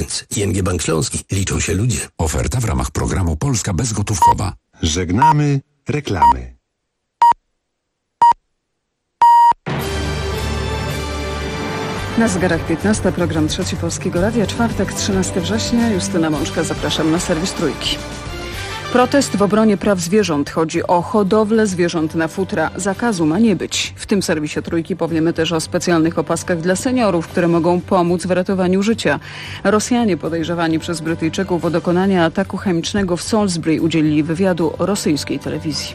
Więc ING Bank Śląski, liczą się ludzie. Oferta w ramach programu Polska Bezgotówkowa. Żegnamy reklamy. Na zegarach 15, program Trzeci Polskiego Radia, czwartek, 13 września. Justyna Mączka, zapraszam na serwis Trójki. Protest w obronie praw zwierząt. Chodzi o hodowlę zwierząt na futra. Zakazu ma nie być. W tym serwisie Trójki powiemy też o specjalnych opaskach dla seniorów, które mogą pomóc w ratowaniu życia. Rosjanie podejrzewani przez Brytyjczyków o dokonanie ataku chemicznego w Salisbury udzielili wywiadu rosyjskiej telewizji.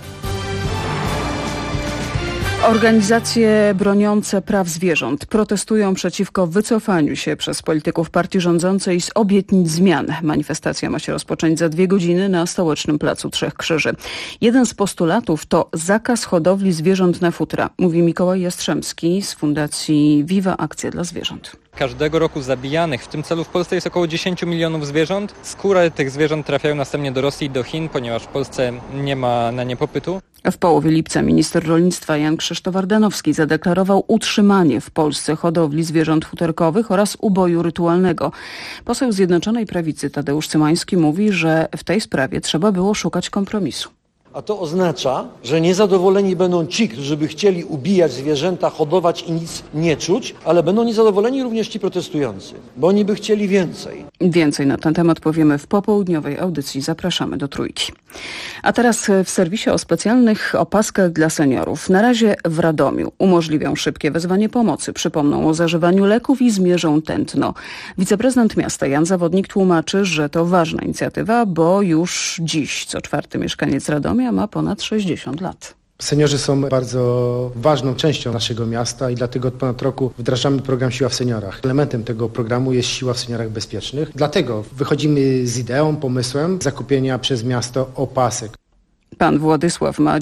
Organizacje broniące praw zwierząt protestują przeciwko wycofaniu się przez polityków partii rządzącej z obietnic zmian. Manifestacja ma się rozpocząć za 2 godziny na stołecznym placu Trzech Krzyży. Jeden z postulatów to zakaz hodowli zwierząt na futra, mówi Mikołaj Jastrzębski z Fundacji Viva Akcja dla Zwierząt. Każdego roku zabijanych w tym celu w Polsce jest około 10 milionów zwierząt. Skóry tych zwierząt trafiają następnie do Rosji i do Chin, ponieważ w Polsce nie ma na nie popytu. W połowie lipca minister rolnictwa Jan Krzysztof Ardanowski zadeklarował utrzymanie w Polsce hodowli zwierząt futerkowych oraz uboju rytualnego. Poseł Zjednoczonej Prawicy Tadeusz Cymański mówi, że w tej sprawie trzeba było szukać kompromisu. A to oznacza, że niezadowoleni będą ci, którzy by chcieli ubijać zwierzęta, hodować i nic nie czuć, ale będą niezadowoleni również ci protestujący, bo oni by chcieli więcej. Więcej na ten temat powiemy w popołudniowej audycji. Zapraszamy do Trójki. A teraz w serwisie o specjalnych opaskach dla seniorów. Na razie w Radomiu umożliwią szybkie wezwanie pomocy, przypomną o zażywaniu leków i zmierzą tętno. Wiceprezydent miasta Jan Zawodnik tłumaczy, że to ważna inicjatywa, bo już dziś co 4. mieszkaniec Radomia ma ponad 60 lat. Seniorzy są bardzo ważną częścią naszego miasta i dlatego od ponad roku wdrażamy program Siła w Seniorach. Elementem tego programu jest Siła w Seniorach Bezpiecznych. Dlatego wychodzimy z ideą, pomysłem zakupienia przez miasto opasek. Pan Władysław ma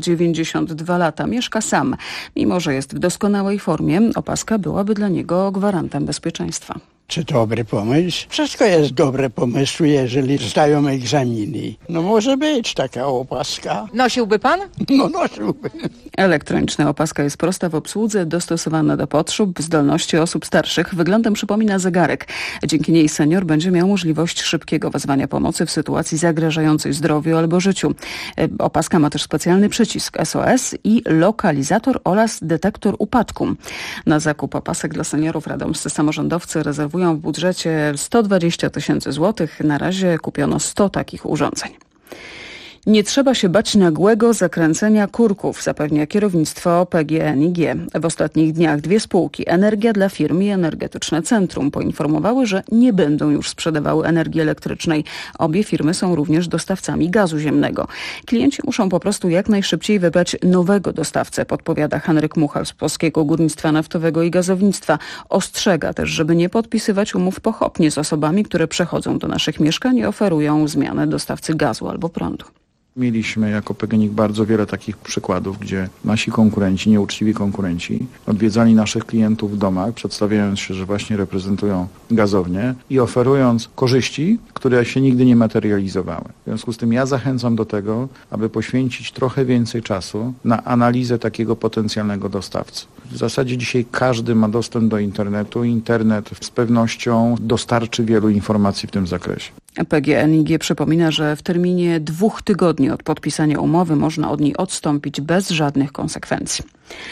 92 lata, mieszka sam. Mimo że jest w doskonałej formie, opaska byłaby dla niego gwarantem bezpieczeństwa. Czy dobry pomysł? Wszystko jest dobre pomysły, jeżeli zdają egzaminy. No może być taka opaska. Nosiłby pan? No nosiłby. Elektroniczna opaska jest prosta w obsłudze, dostosowana do potrzeb, zdolności osób starszych. Wyglądem przypomina zegarek. Dzięki niej senior będzie miał możliwość szybkiego wezwania pomocy w sytuacji zagrażającej zdrowiu albo życiu. Opaska ma też specjalny przycisk SOS i lokalizator oraz detektor upadku. Na zakup opasek dla seniorów radomscy samorządowcy rezerwują w budżecie 120 000 złotych. Na razie kupiono 100 takich urządzeń. Nie trzeba się bać nagłego zakręcenia kurków, zapewnia kierownictwo PGNiG. W ostatnich dniach 2 spółki, Energia dla Firm i Energetyczne Centrum, poinformowały, że nie będą już sprzedawały energii elektrycznej. Obie firmy są również dostawcami gazu ziemnego. Klienci muszą po prostu jak najszybciej wybrać nowego dostawcę, podpowiada Henryk Muchal z Polskiego Górnictwa Naftowego i Gazownictwa. Ostrzega też, żeby nie podpisywać umów pochopnie z osobami, które przechodzą do naszych mieszkań i oferują zmianę dostawcy gazu albo prądu. Mieliśmy jako PGNiG bardzo wiele takich przykładów, gdzie nasi konkurenci, nieuczciwi konkurenci, odwiedzali naszych klientów w domach, przedstawiając się, że właśnie reprezentują gazownię i oferując korzyści, które się nigdy nie materializowały. W związku z tym ja zachęcam do tego, aby poświęcić trochę więcej czasu na analizę takiego potencjalnego dostawcy. W zasadzie dzisiaj każdy ma dostęp do internetu. Internet z pewnością dostarczy wielu informacji w tym zakresie. PGNiG przypomina, że w terminie 2 tygodni od podpisania umowy można od niej odstąpić bez żadnych konsekwencji.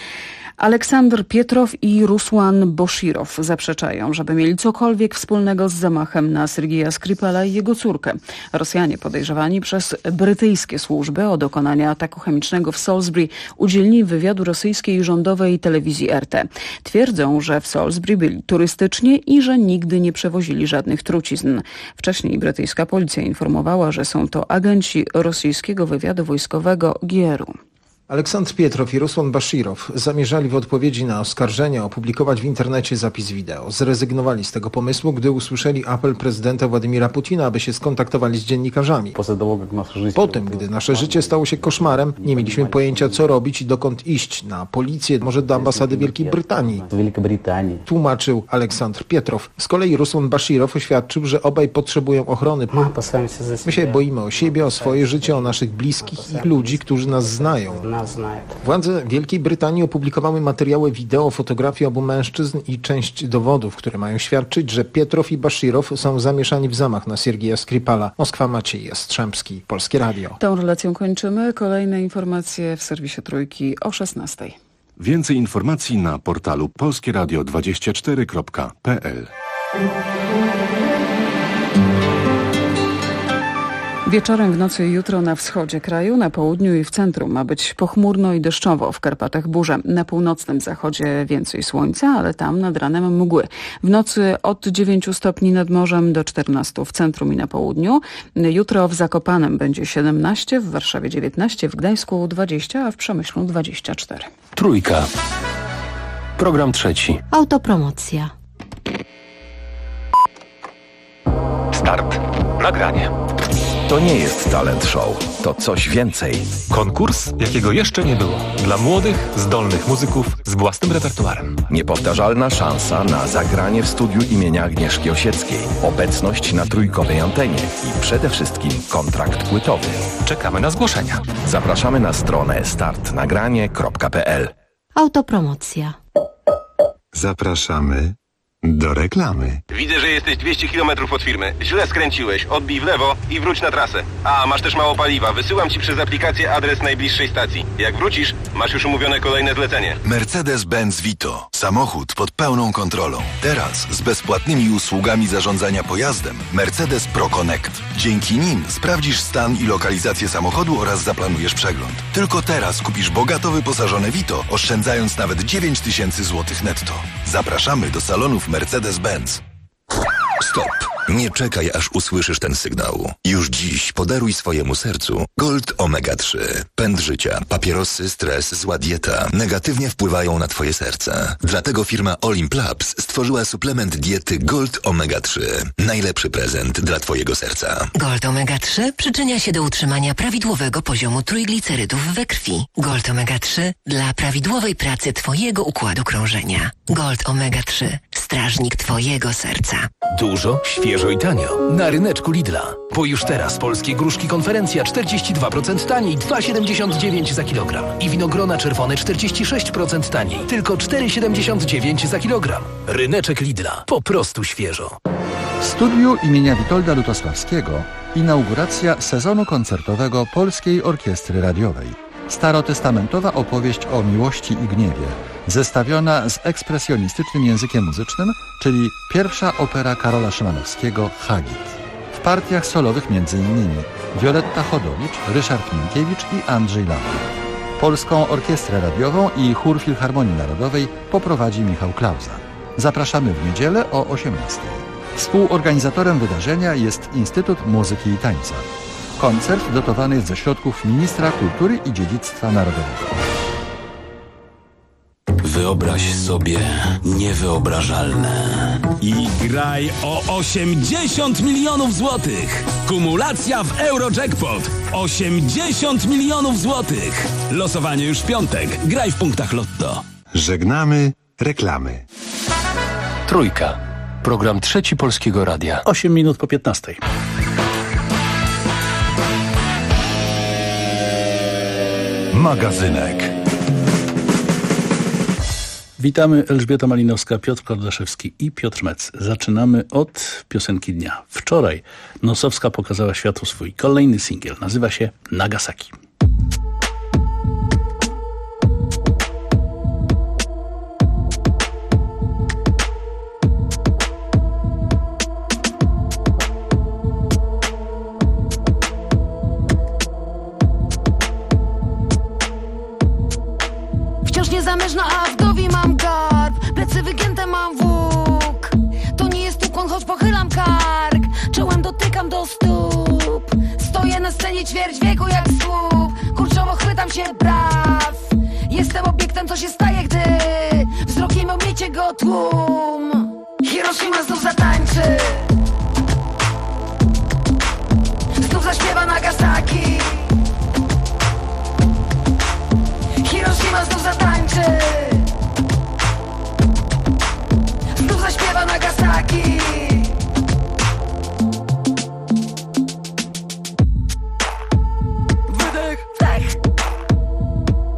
Aleksandr Pietrow i Rusłan Boshirow zaprzeczają, żeby mieli cokolwiek wspólnego z zamachem na Sergieja Skripala i jego córkę. Rosjanie podejrzewani przez brytyjskie służby o dokonanie ataku chemicznego w Salisbury udzielili wywiadu rosyjskiej rządowej telewizji RT. Twierdzą, że w Salisbury byli turystycznie i że nigdy nie przewozili żadnych trucizn. Wcześniej brytyjska policja informowała, że są to agenci rosyjskiego wywiadu wojskowego GRU. Aleksandr Pietrow i Rusłan Boshirow zamierzali w odpowiedzi na oskarżenia opublikować w internecie zapis wideo. Zrezygnowali z tego pomysłu, gdy usłyszeli apel prezydenta Władimira Putina, aby się skontaktowali z dziennikarzami. Po tym, gdy nasze życie stało się koszmarem, nie mieliśmy pojęcia, co robić i dokąd iść. Na policję, może do ambasady Wielkiej Brytanii. Tłumaczył Aleksandr Pietrow. Z kolei Rusłan Boshirow oświadczył, że obaj potrzebują ochrony. My się boimy o siebie, o swoje życie, o naszych bliskich i ludzi, którzy nas znają. Władze Wielkiej Brytanii opublikowały materiały wideo, fotografii obu mężczyzn i część dowodów, które mają świadczyć, że Pietrow i Baszirow są zamieszani w zamach na Siergieja Skripala. Moskwa, Maciej Jastrzębski, Polskie Radio. Tą relacją kończymy. Kolejne informacje w serwisie Trójki o 16:00. Więcej informacji na portalu polskieradio24.pl. Wieczorem, w nocy i jutro na wschodzie kraju, na południu i w centrum ma być pochmurno i deszczowo, w Karpatach burze. Na północnym zachodzie więcej słońca, ale tam nad ranem mgły. W nocy od 9 stopni nad morzem do 14 w centrum i na południu. Jutro w Zakopanem będzie 17, w Warszawie 19, w Gdańsku 20, a w Przemyślu 24. Trójka. Program trzeci. Autopromocja. Start. Nagranie. To nie jest talent show, to coś więcej. Konkurs, jakiego jeszcze nie było. Dla młodych, zdolnych muzyków z własnym repertuarem. Niepowtarzalna szansa na zagranie w studiu imienia Agnieszki Osieckiej. Obecność na trójkowej antenie i przede wszystkim kontrakt płytowy. Czekamy na zgłoszenia. Zapraszamy na stronę startnagranie.pl. Autopromocja. Zapraszamy do reklamy. Widzę, że jesteś 200 km od firmy. Źle skręciłeś. Odbij w lewo i wróć na trasę. A, masz też mało paliwa. Wysyłam ci przez aplikację adres najbliższej stacji. Jak wrócisz, masz już umówione kolejne zlecenie. Mercedes-Benz Vito. Samochód pod pełną kontrolą. Teraz z bezpłatnymi usługami zarządzania pojazdem Mercedes Pro Connect. Dzięki nim sprawdzisz stan i lokalizację samochodu oraz zaplanujesz przegląd. Tylko teraz kupisz bogato wyposażone Vito, oszczędzając nawet 9000 zł netto. Zapraszamy do salonów Mercedes-Benz. Stop. Nie czekaj, aż usłyszysz ten sygnał. Już dziś podaruj swojemu sercu Gold Omega 3. Pęd życia, papierosy, stres, zła dieta negatywnie wpływają na twoje serce. Dlatego firma Olimp Labs stworzyła suplement diety Gold Omega 3. Najlepszy prezent dla twojego serca. Gold Omega 3 przyczynia się do utrzymania prawidłowego poziomu trójglicerydów we krwi. Gold Omega 3 dla prawidłowej pracy twojego układu krążenia. Gold Omega 3. Strażnik twojego serca. Dużo, świeżo i tanio. Na ryneczku Lidla. Bo już teraz polskie gruszki konferencja 42% taniej, 2,79 za kilogram. I winogrona czerwone 46% taniej, tylko 4,79 za kilogram. Ryneczek Lidla. Po prostu świeżo. W studiu imienia Witolda Lutosławskiego inauguracja sezonu koncertowego Polskiej Orkiestry Radiowej. Starotestamentowa opowieść o miłości i gniewie, zestawiona z ekspresjonistycznym językiem muzycznym, czyli pierwsza opera Karola Szymanowskiego Hagit. W partiach solowych m.in. Wioletta Chodowicz, Ryszard Minkiewicz i Andrzej Lampy. Polską Orkiestrę Radiową i Chór Filharmonii Narodowej poprowadzi Michał Klauza. Zapraszamy w niedzielę o 18:00. Współorganizatorem wydarzenia jest Instytut Muzyki i Tańca. Koncert dotowany jest ze środków Ministra Kultury i Dziedzictwa Narodowego. Wyobraź sobie niewyobrażalne. I graj o 80 milionów złotych. Kumulacja w Eurojackpot. 80 milionów złotych. Losowanie już w piątek. Graj w punktach Lotto. Żegnamy reklamy. Trójka. Program trzeci Polskiego Radia. 8 minut po 15:00. Magazynek. Witamy, Elżbieta Malinowska, Piotr Kordaszewski i Piotr Mec. Zaczynamy od piosenki dnia. Wczoraj Nosowska pokazała światu swój kolejny singiel. Nazywa się Nagasaki. Wciąż niezamężna, a w głowie mam garb. Plecy wygięte mam włók. To nie jest ukłon, choć pochylam kark. Czołem dotykam do stóp. Stoję na scenie ćwierć wieku jak słup. Kurczowo chwytam się braw. Jestem obiektem, co się staje, gdy wzrokiem omiecie go tłum. Hiroshima znów zatańczy. Znów zaśpiewa Nagasaki. Hiroshima znów zatańczy. Znów zaśpiewa Nagasaki. Wydech, wdech.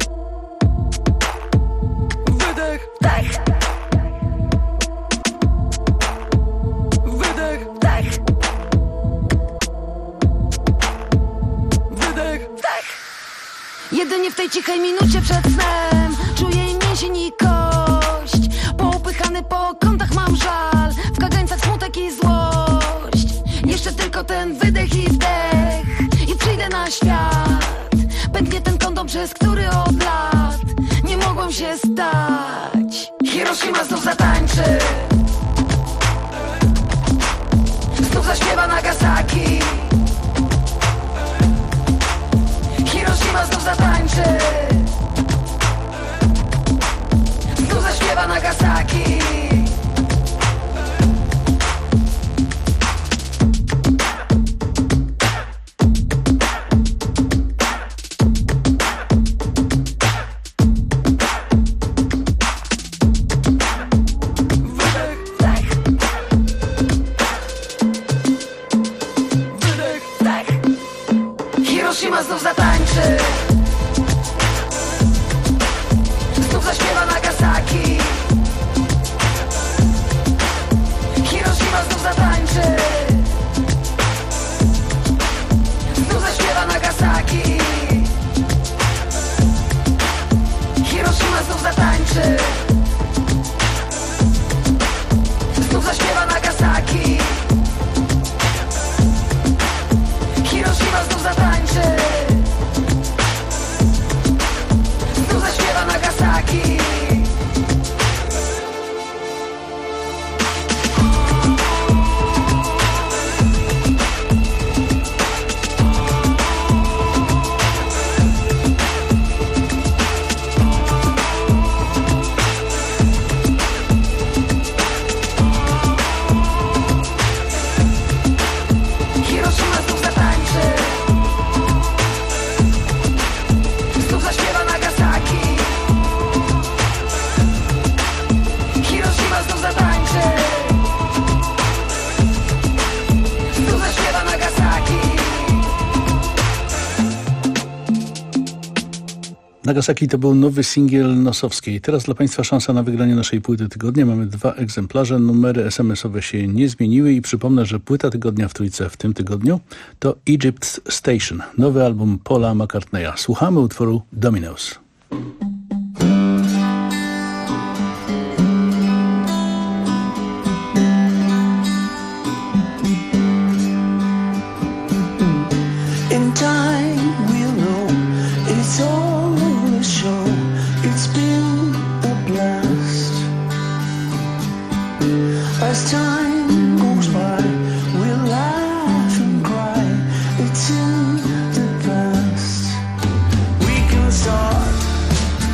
Jedynie w tej cichej minucie przed snem czuję i mięsień i kość. Poupychany po kątach mam żal, w kagańcach smutek i złość. Jeszcze tylko ten wydech i wdech i przyjdę na świat. Pęknie ten kondom, przez który od lat nie mogłem się stać. Hiroshima znów zatańczy, znów zaśpiewa Nagasaki. Hiroshima znów zatańczy, znów zaśpiewa Nagasaki. Hiroshima znów zatańczy, znów zaśpiewa Nagasaki. Hiroshima znów zatańczy, znów zaśpiewa Nagasaki. Hiroshima znów zatańczy, znów zaśpiewa Nagasaki. Hiroshima znów zatańczy, znów zaśpiewa Nagasaki. Hiroshima znów zatańczy, znów zaśpiewa Nagasaki. Hiroshima znów zatańczy, znów zaśpiewa Nagasaki. Nagasaki to był nowy singiel Nosowskiej. Teraz dla Państwa szansa na wygranie naszej płyty tygodnia. Mamy 2 egzemplarze. Numery SMS-owe się nie zmieniły i przypomnę, że płyta tygodnia w Trójce w tym tygodniu to Egypt Station. Nowy album Paula McCartneya. Słuchamy utworu Dominoes. In time we'll know it's all a show. It's been a blast. As time goes by, we'll laugh and cry. It's in the past. We can start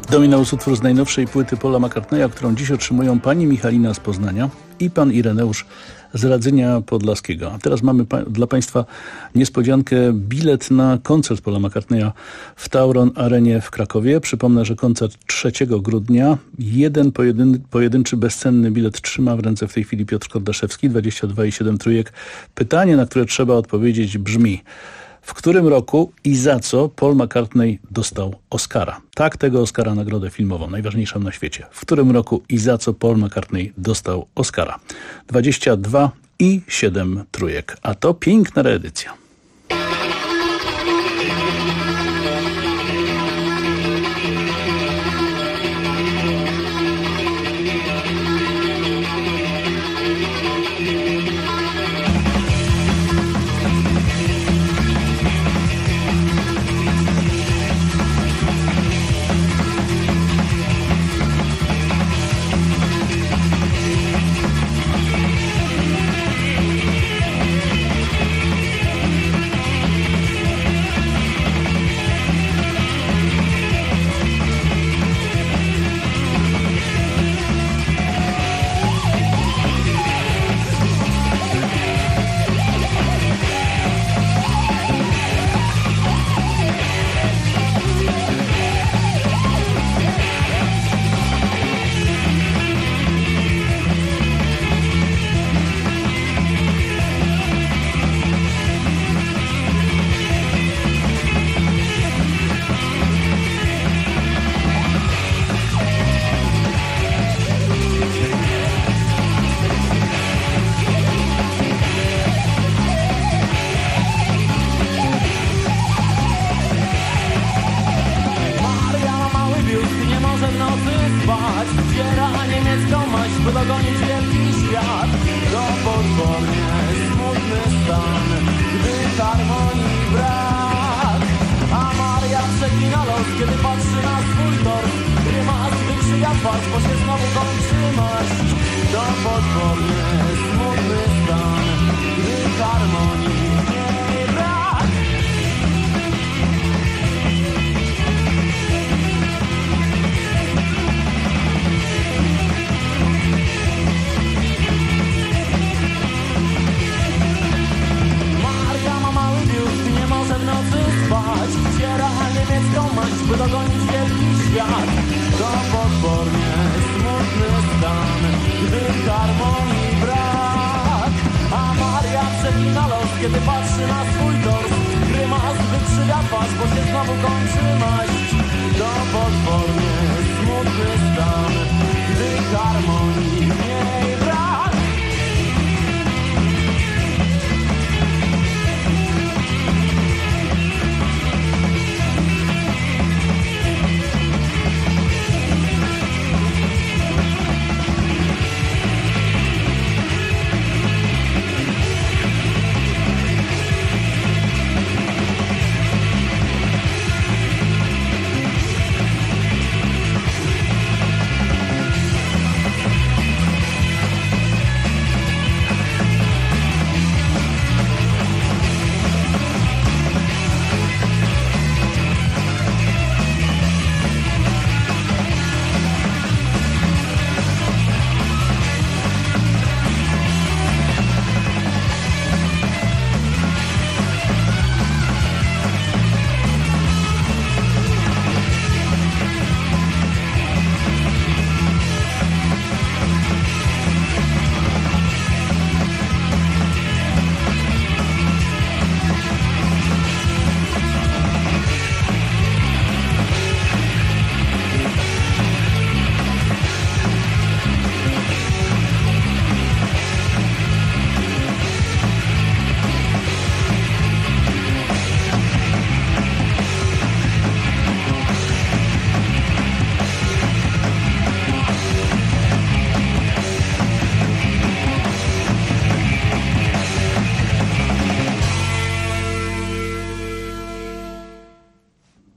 Dominaus utwór z najnowszej płyty Paula McCartneya, którą dziś otrzymują pani Michalina z Poznania i pan Ireneusz z Radzynia Podlaskiego. A teraz mamy dla Państwa niespodziankę, bilet na koncert Paula McCartneya w Tauron Arenie w Krakowie. Przypomnę, że koncert 3 grudnia. Jeden pojedynczy bezcenny bilet trzyma w ręce w tej chwili Piotr Kordaszewski, 22,7 trójek. Pytanie, na które trzeba odpowiedzieć, brzmi: w którym roku i za co Paul McCartney dostał Oscara? Tak, tego Oscara, nagrodę filmową, najważniejszą na świecie. W którym roku i za co Paul McCartney dostał Oscara? 22,7 trójek. A to piękna reedycja.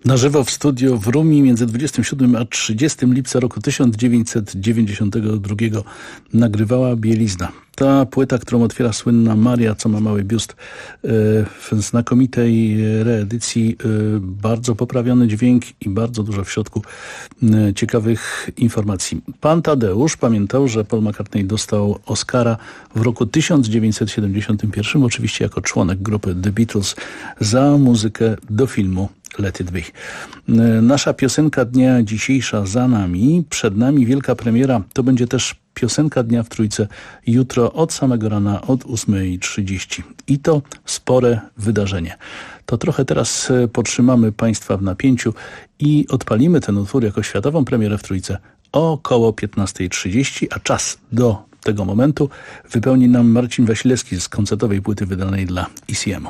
Na żywo w studio w Rumi między 27 a 30 lipca roku 1992 nagrywała Bielizna. Ta płyta, którą otwiera słynna Maria, co ma mały biust, w znakomitej reedycji, bardzo poprawiony dźwięk i bardzo dużo w środku ciekawych informacji. Pan Tadeusz pamiętał, że Paul McCartney dostał Oscara w roku 1971, oczywiście jako członek grupy The Beatles, za muzykę do filmu Let It Be. Nasza piosenka dnia dzisiejsza za nami, przed nami wielka premiera, to będzie też piosenka dnia w Trójce jutro od samego rana od 8:30. I to spore wydarzenie. To trochę teraz potrzymamy Państwa w napięciu i odpalimy ten utwór jako światową premierę w Trójce około 15:30, a czas do tego momentu wypełni nam Marcin Wasilewski z koncertowej płyty wydanej dla ECM-u.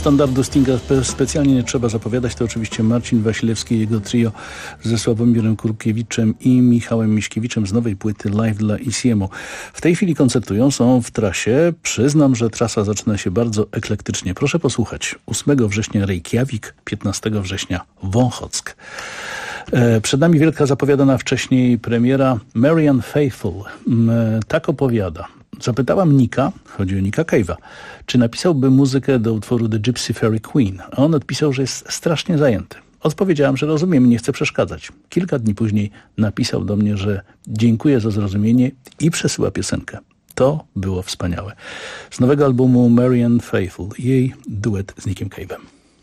standardu Stinga specjalnie nie trzeba zapowiadać. To oczywiście Marcin Wasilewski i jego trio ze Sławomirem Kurkiewiczem i Michałem Miśkiewiczem z nowej płyty Live dla ICM-u. W tej chwili koncertują, są w trasie. Przyznam, że trasa zaczyna się bardzo eklektycznie. Proszę posłuchać. 8 września Reykjavik, 15 września Wąchock. Przed nami wielka zapowiadana wcześniej premiera Marianne Faithfull. Tak opowiada. Zapytałam Nicka, chodzi o Nicka Cave'a, czy napisałby muzykę do utworu The Gypsy Fairy Queen, a on odpisał, że jest strasznie zajęty. Odpowiedziałam, że rozumiem i nie chcę przeszkadzać. Kilka dni później napisał do mnie, że dziękuję za zrozumienie i przesyła piosenkę. To było wspaniałe. Z nowego albumu Marianne Faithfull, jej duet z Nickiem Cave'em.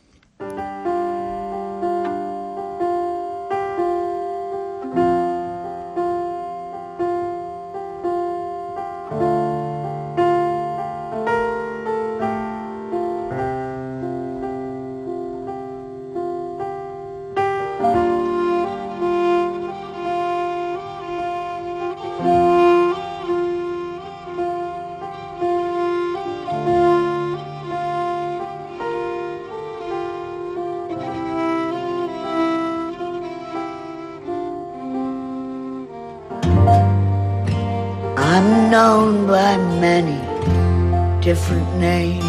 I'm known by many different names.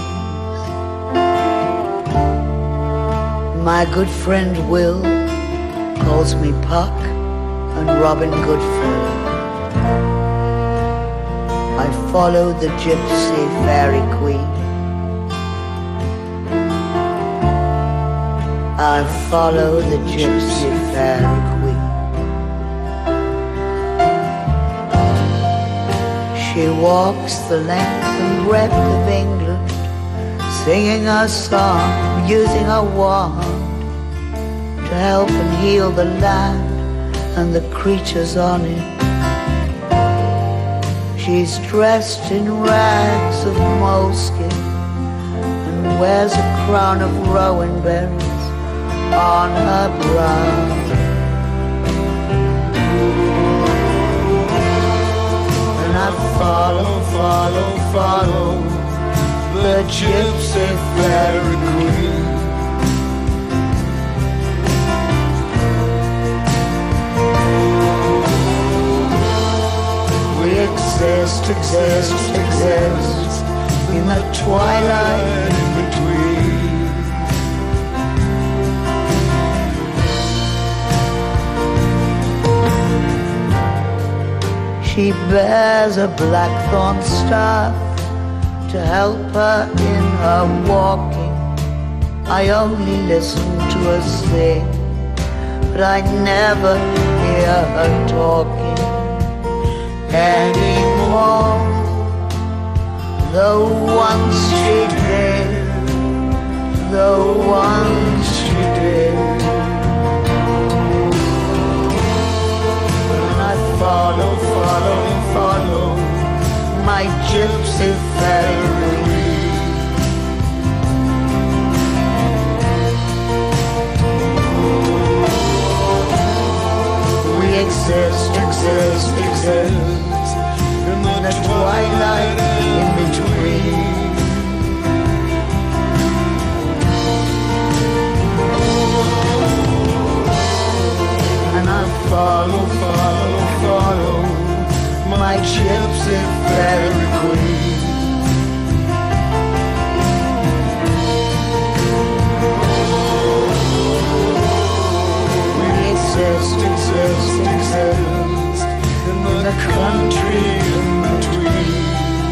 My good friend Will calls me Puck and Robin Goodfellow. I follow the Gypsy Fairy Queen. I follow the Gypsy Fairy Queen. She walks the length and breadth of England, singing her song, using her wand to help and heal the land and the creatures on it. She's dressed in rags of moleskin and wears a crown of rowan berries on her brow. I follow, follow, follow the Gypsy Fairy Queen. We exist, exist, exist in the twilight in between. She bears a blackthorn staff to help her in her walking. I only listen to her sing, but I never hear her talking anymore. Though once she did, though once she did. Follow, follow, follow my Gypsy Fairy. We exist, exist, exist in the twilight in between. And I follow, follow, follow my Gypsy Fairy Queen. We exist, exist, exist in the country in between.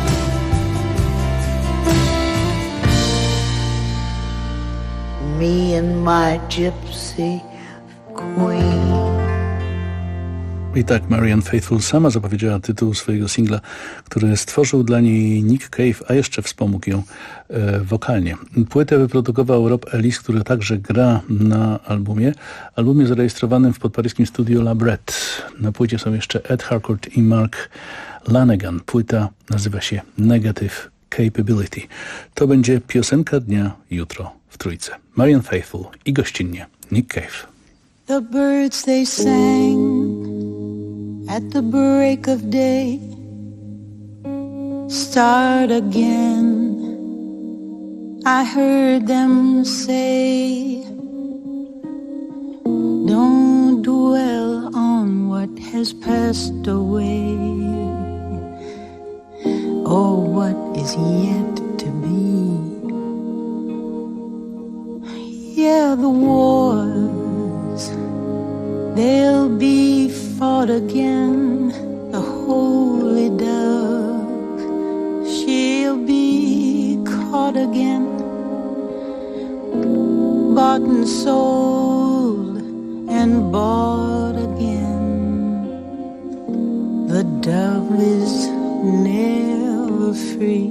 Me and my Gypsy Queen. I tak Marianne Faithfull sama zapowiedziała tytuł swojego singla, który stworzył dla niej Nick Cave, a jeszcze wspomógł ją wokalnie. Płytę wyprodukował Rob Ellis, który także gra na albumie zarejestrowanym w podparyskim studio La Brette. Na płycie są jeszcze Ed Harcourt i Mark Lanegan. Płyta nazywa się Negative Capability. To będzie piosenka dnia jutro w Trójce. Marianne Faithfull i gościnnie Nick Cave. The birds they sang at the break of day start again I heard them say, don't dwell on what has passed away, or what is yet to be. Yeah, the wars, they'll be fought again. The holy dove, she'll be caught again, bought and sold and bought again. The dove is never free.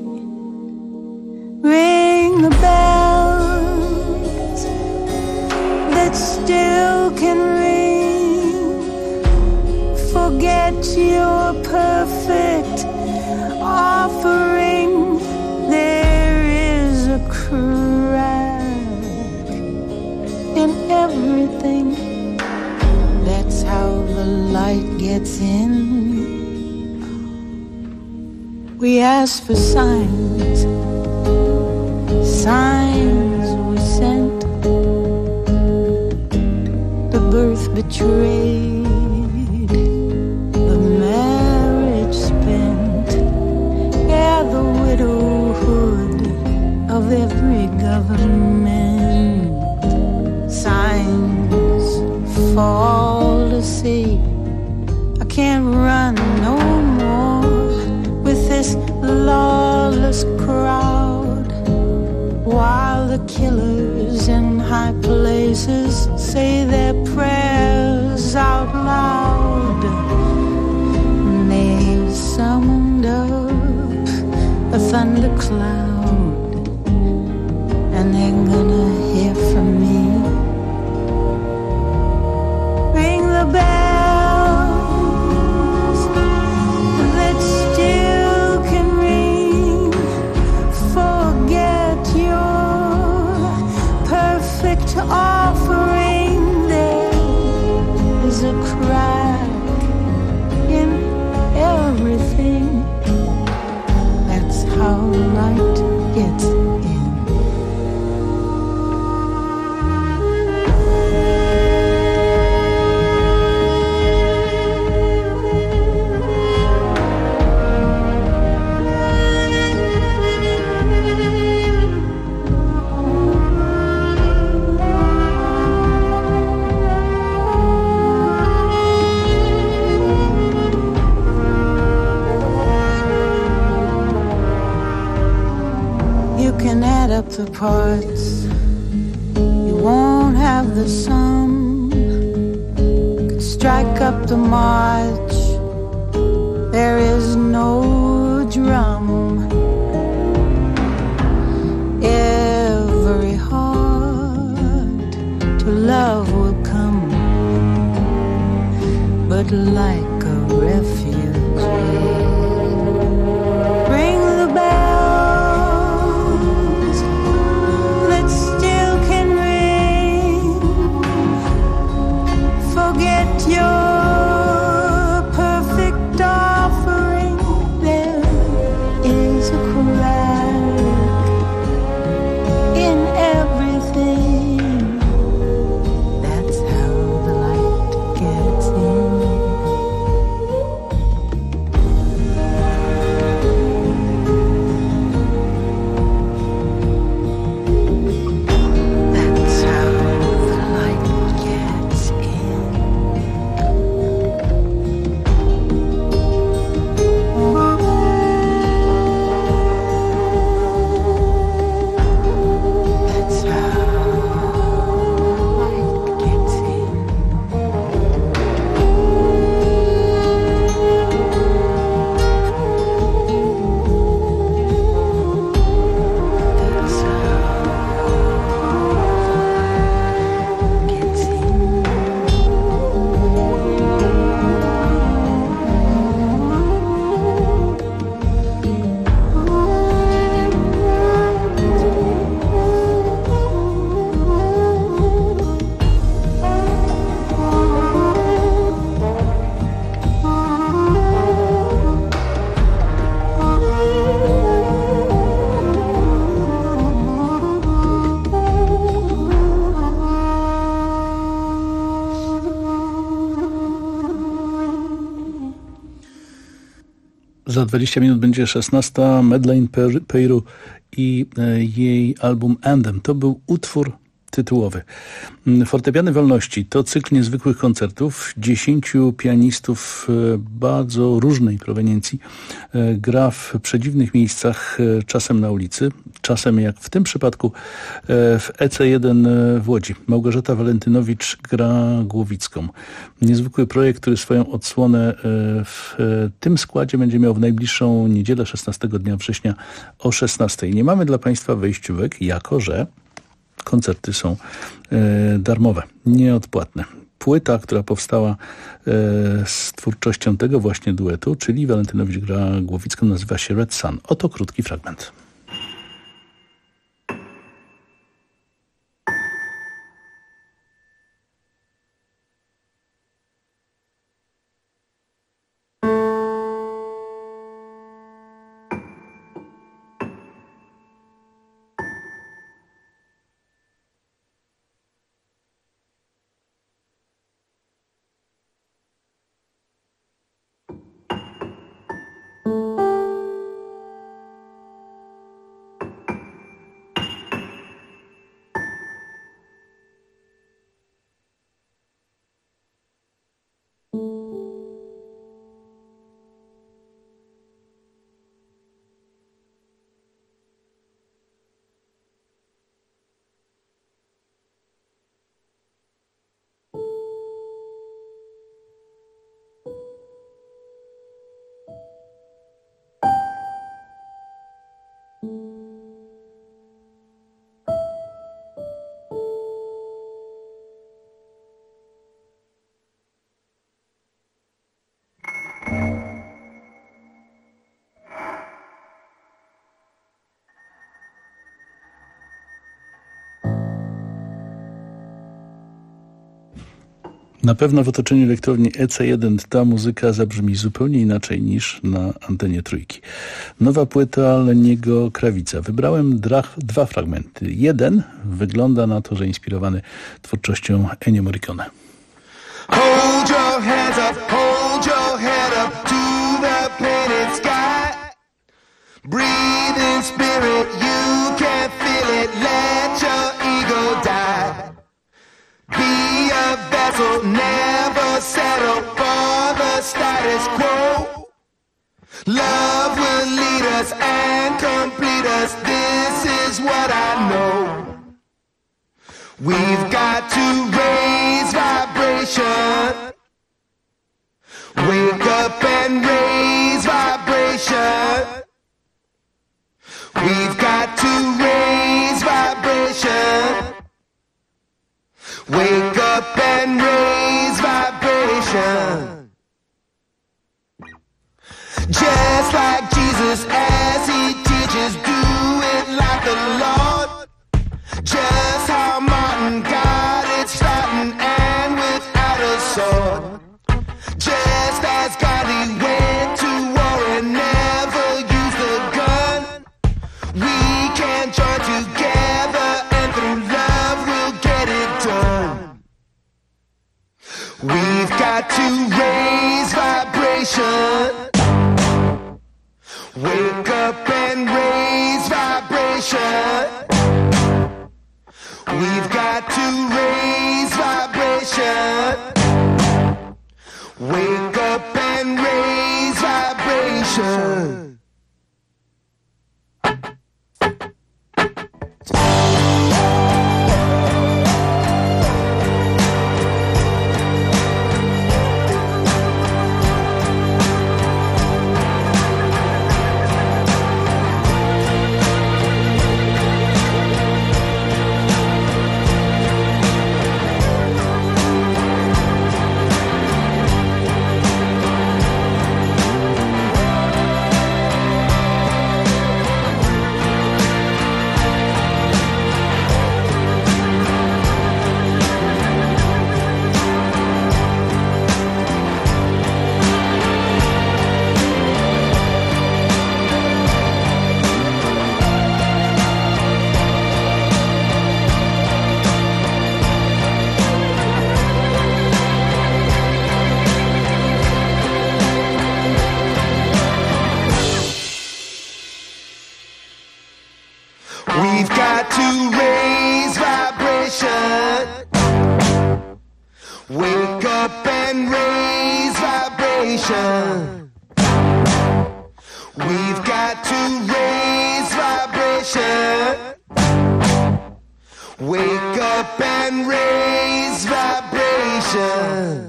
Ring the bells that still can ring. Forget your perfect offering. There is a crack in everything. That's how the light gets in. We ask for signs, signs we sent. The birth betrayed, the marriage spent. Yeah, the widowhood of every government. Signs fall to sea. I can't run no more with this lawless crowd, while the killers in high places say their prayers out loud. And they've summoned up a thundercloud, and they're gonna hear from me. Ring the bell offering. There is a crack in everything. That's how light gets in. Up the parts, you won't have the sum. Could strike up the march, there is no drum. Every heart to love will come, but like a refugee. Ring the bell your perfect offering. There is a crack in everything. That's how the light gets in. Za 20 minut będzie 16. Madeleine Peyroux i jej album Anthem. To był utwór tytułowy. Fortepiany Wolności to cykl niezwykłych koncertów. 10 pianistów bardzo różnej proweniencji gra w przedziwnych miejscach, czasem na ulicy, czasem jak w tym przypadku w EC1 w Łodzi. Małgorzata Walentynowicz gra Głowicką. Niezwykły projekt, który swoją odsłonę w tym składzie będzie miał w najbliższą niedzielę 16 dnia września o 16. Nie mamy dla Państwa wejściówek, jako że koncerty są darmowe, nieodpłatne. Płyta, która powstała z twórczością tego właśnie duetu, czyli Walentynowicz gra Głowicką, nazywa się Red Sun. Oto krótki fragment. Na pewno w otoczeniu elektrowni EC1 ta muzyka zabrzmi zupełnie inaczej niż na antenie Trójki. Nowa płyta Leniego Krawica. Wybrałem dwa fragmenty. Jeden wygląda na to, że inspirowany twórczością Ennio Morricone. Hold your hands up, hold your head up to the painted sky. Breathe in spirit, you can feel it, let your ego die. Be a vessel, never settle for the status quo. Love will lead us and complete us, this is what I know. We've got to raise vibration. Wake up and raise vibration. We've got to raise vibration. Wake up and raise vibration. Just like Jesus as he teaches, do it like the Lord. Just how Martin got it starting and without a sword. Just as Gandhi went to war and never used a gun. We can join together and through love we'll get it done. We've got to raise vibration. Wake up and raise vibration. We've got to raise vibration. Wake up and raise vibration. and raise vibration. We've got to raise vibration. Wake up and raise vibration.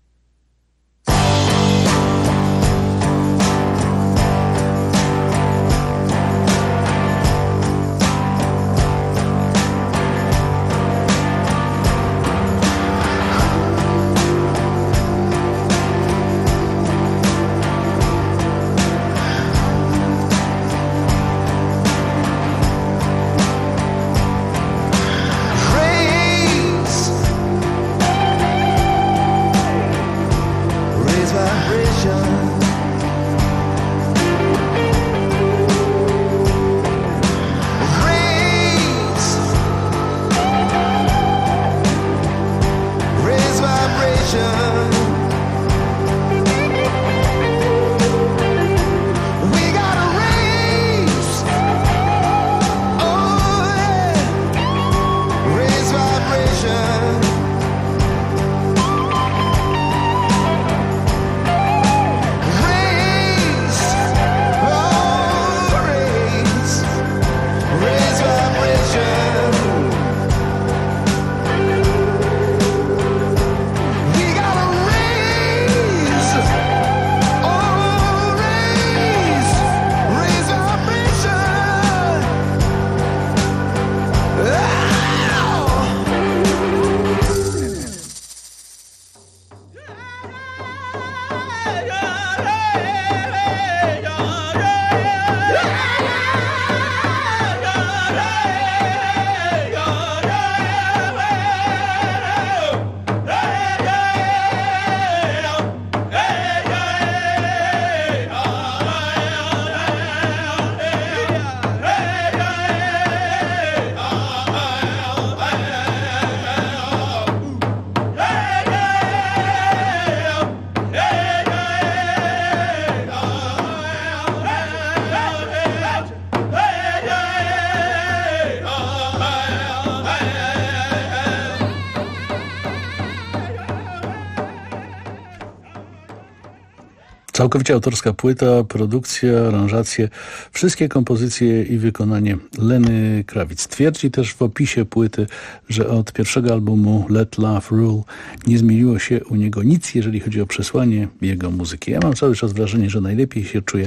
Całkowicie autorska płyta, produkcja, aranżacje, wszystkie kompozycje i wykonanie Lenny Kravitz. Twierdzi też w opisie płyty, że od pierwszego albumu Let Love Rule nie zmieniło się u niego nic, jeżeli chodzi o przesłanie jego muzyki. Ja mam cały czas wrażenie, że najlepiej się czuje,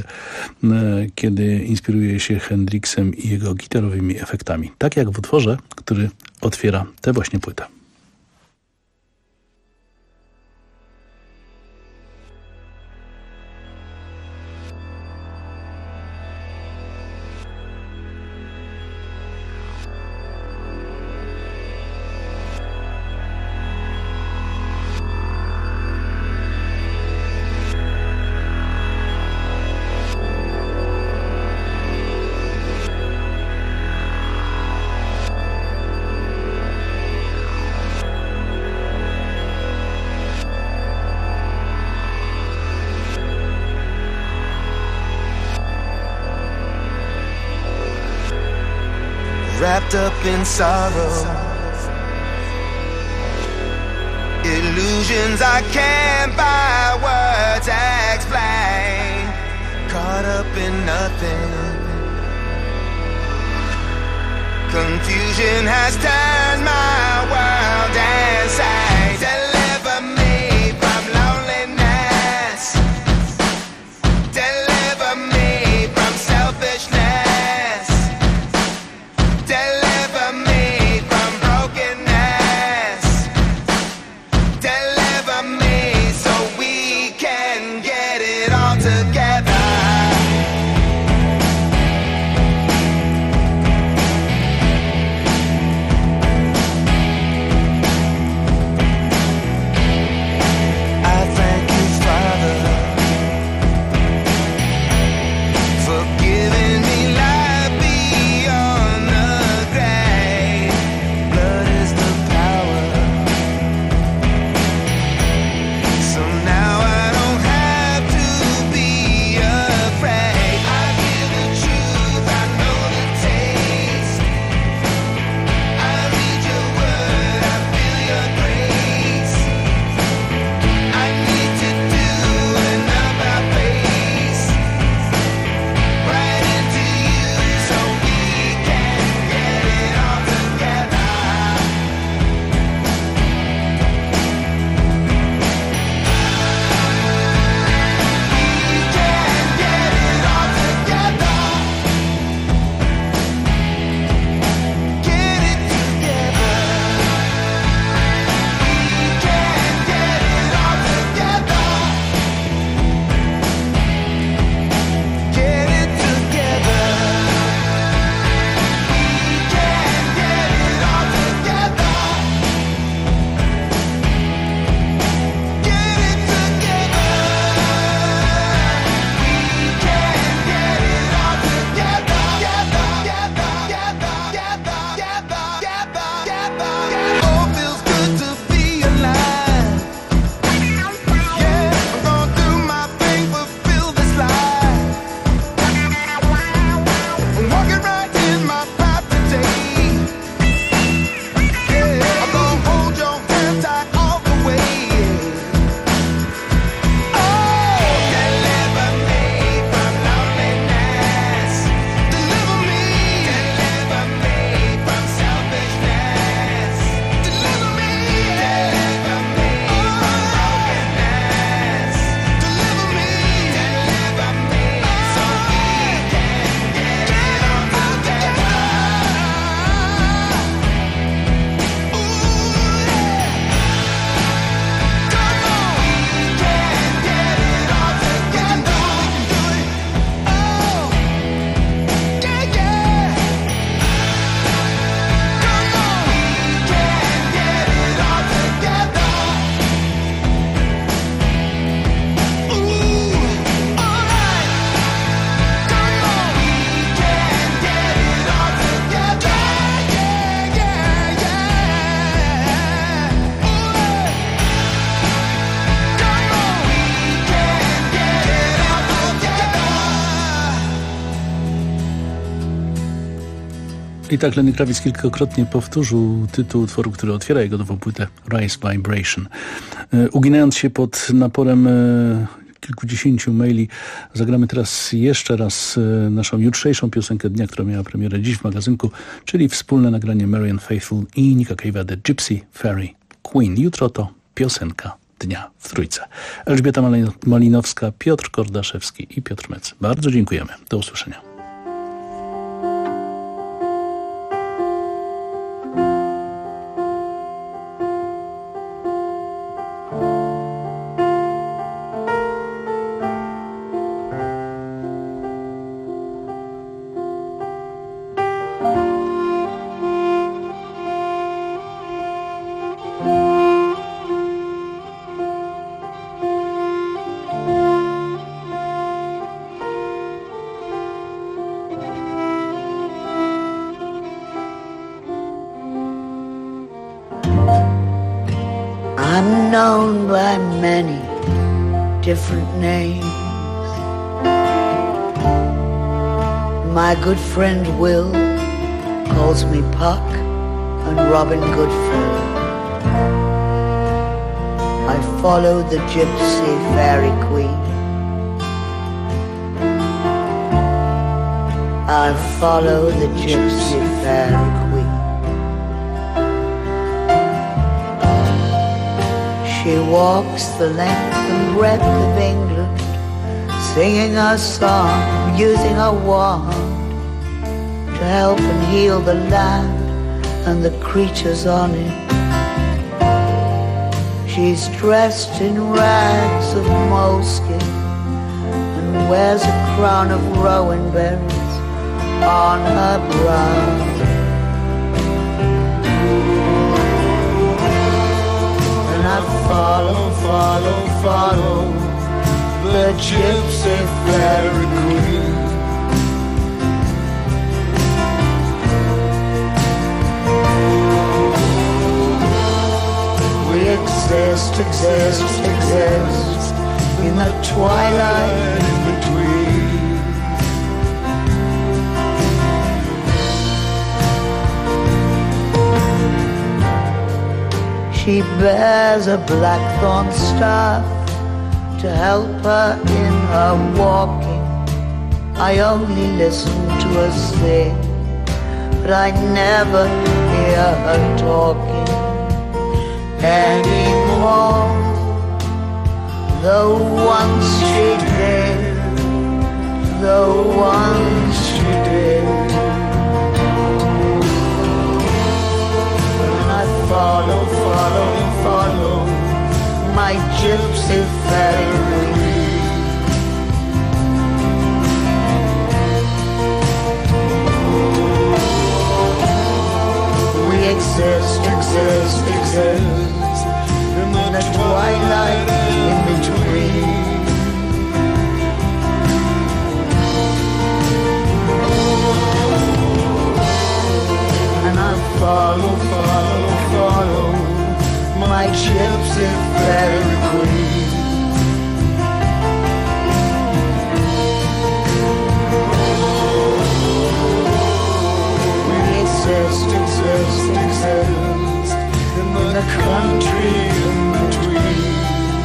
kiedy inspiruje się Hendrixem i jego gitarowymi efektami. Tak jak w utworze, który otwiera tę właśnie płytę. Wrapped up in sorrow, illusions I can't by words explain, caught up in nothing. Confusion has turned my world inside. Deliver me from loneliness, deliver me from selfishness. I tak Lenny Kravitz kilkakrotnie powtórzył tytuł utworu, który otwiera jego nową płytę Rise Vibration. Uginając się pod naporem kilkudziesięciu maili, zagramy teraz jeszcze raz naszą jutrzejszą piosenkę dnia, która miała premierę dziś w magazynku, czyli wspólne nagranie Marianne Faithfull i Nicka Cave'a The Gypsy Fairy Queen. Jutro to piosenka dnia w Trójce. Elżbieta Malinowska, Piotr Kordaszewski i Piotr Mec. Bardzo dziękujemy. Do usłyszenia. I'm known by many different names. My good friend Will calls me Puck and Robin Goodfellow. I follow the gypsy fairy queen. I follow the gypsy fairy queen. She walks the length and breadth of England, singing a song, using a wand to help and heal the land and the creatures on it. She's dressed in rags of moleskin and wears a crown of rowan berries on her brow. I follow, follow, follow the gypsy fairy queen. We exist, exist, exist in the twilight in between. She bears a blackthorn staff to help her in her walking. I only listen to her sing, but I never hear her talking anymore. Though once she did, though once she did. Follow, follow, follow my gypsy fairy. We exist, exist, exist in the twilight in between. And I follow, follow, follow my gypsy fairy queen. We exist, exist, exist in the country in between.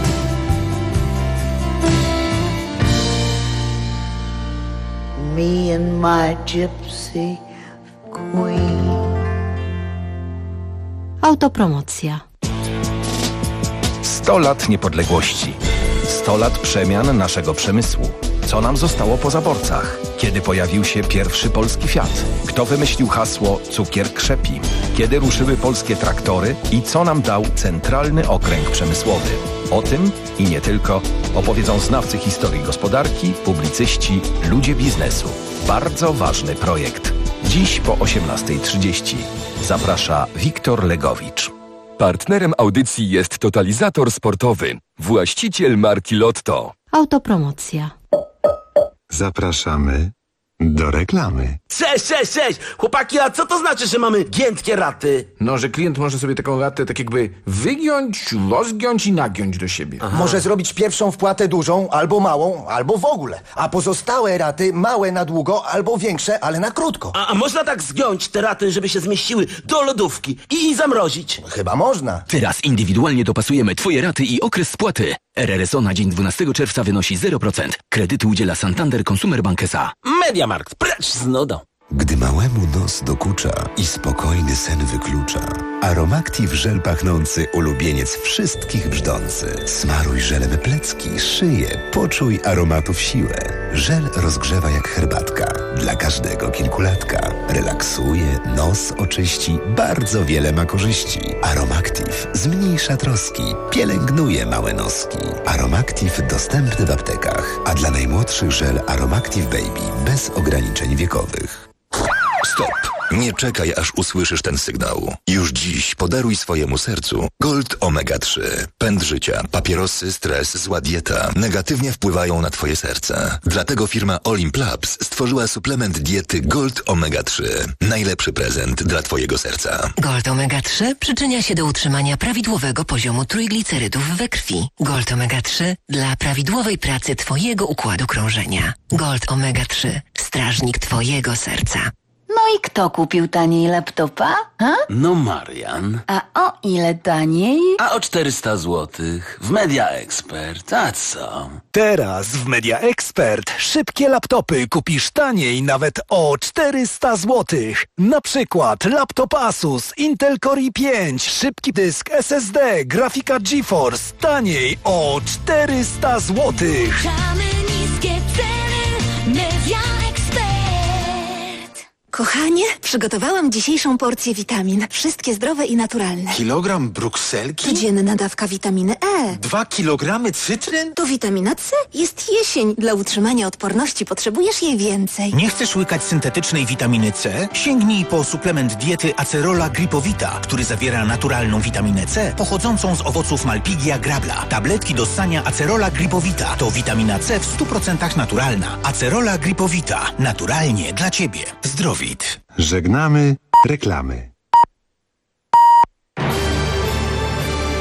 Me and my gypsy queen. Autopromocja. 100 lat niepodległości. 100 lat przemian naszego przemysłu. Co nam zostało po zaborcach? Kiedy pojawił się pierwszy polski Fiat? Kto wymyślił hasło cukier krzepi? Kiedy ruszyły polskie traktory? I co nam dał Centralny Okręg Przemysłowy? O tym i nie tylko opowiedzą znawcy historii gospodarki, publicyści, ludzie biznesu. Bardzo ważny projekt. Dziś po 18:30. Zaprasza Wiktor Legowicz. Partnerem audycji jest Totalizator Sportowy, właściciel marki Lotto. Autopromocja. Zapraszamy Do reklamy. Cześć! Chłopaki, a co to znaczy, że mamy giętkie raty? No, że klient może sobie taką ratę tak jakby wygiąć, rozgiąć i nagiąć do siebie. Może zrobić pierwszą wpłatę dużą, albo małą, albo w ogóle. A pozostałe raty małe na długo, albo większe, ale na krótko. A można tak zgiąć te raty, żeby się zmieściły do lodówki i zamrozić? Chyba można. Teraz indywidualnie dopasujemy Twoje raty i okres spłaty. RRSO na dzień 12 czerwca wynosi 0%. Kredytu udziela Santander Consumer Bank S.A. Mediamarkt, precz z nudą. Gdy małemu nos dokucza i spokojny sen wyklucza, Aromactive żel pachnący ulubieniec wszystkich brzdący. Smaruj żelem plecki, szyję, poczuj aromatów siłę. Żel rozgrzewa jak herbatka, dla każdego kilkulatka. Relaksuje, nos oczyści, bardzo wiele ma korzyści. Aromactive zmniejsza troski, pielęgnuje małe noski. Aromactive dostępny w aptekach, a dla najmłodszych żel Aromactive Baby bez ograniczeń wiekowych. Stop! Nie czekaj, aż usłyszysz ten sygnał. Już dziś podaruj swojemu sercu Gold Omega 3. Pęd życia, papierosy, stres, zła dieta negatywnie wpływają na twoje serce. Dlatego firma Olimp Labs stworzyła suplement diety Gold Omega 3. Najlepszy prezent dla twojego serca. Gold Omega 3 przyczynia się do utrzymania prawidłowego poziomu trójglicerydów we krwi. Gold Omega 3 dla prawidłowej pracy twojego układu krążenia. Gold Omega 3. Strażnik twojego serca. No i kto kupił taniej laptopa? Ha? No Marian. A o ile taniej? A o 400 złotych w Media Expert, a co? Teraz w Media Expert szybkie laptopy kupisz taniej nawet o 400 zł. Na przykład laptop Asus Intel Core i5, szybki dysk SSD, grafika GeForce taniej o 400 zł. Niskie ceny, Media Expert. Kochanie, przygotowałam dzisiejszą porcję witamin. Wszystkie zdrowe i naturalne. Kilogram brukselki? Codzienna dawka witaminy E. 2 kilogramy cytryn? To witamina C. Jest jesień. Dla utrzymania odporności potrzebujesz jej więcej. Nie chcesz łykać syntetycznej witaminy C? Sięgnij po suplement diety Acerola Gripowita, który zawiera naturalną witaminę C pochodzącą z owoców Malpighia grabla. Tabletki do ssania Acerola Gripowita to witamina C w 100% naturalna. Acerola Gripowita. Naturalnie dla Ciebie. Zdrowit. Żegnamy reklamy.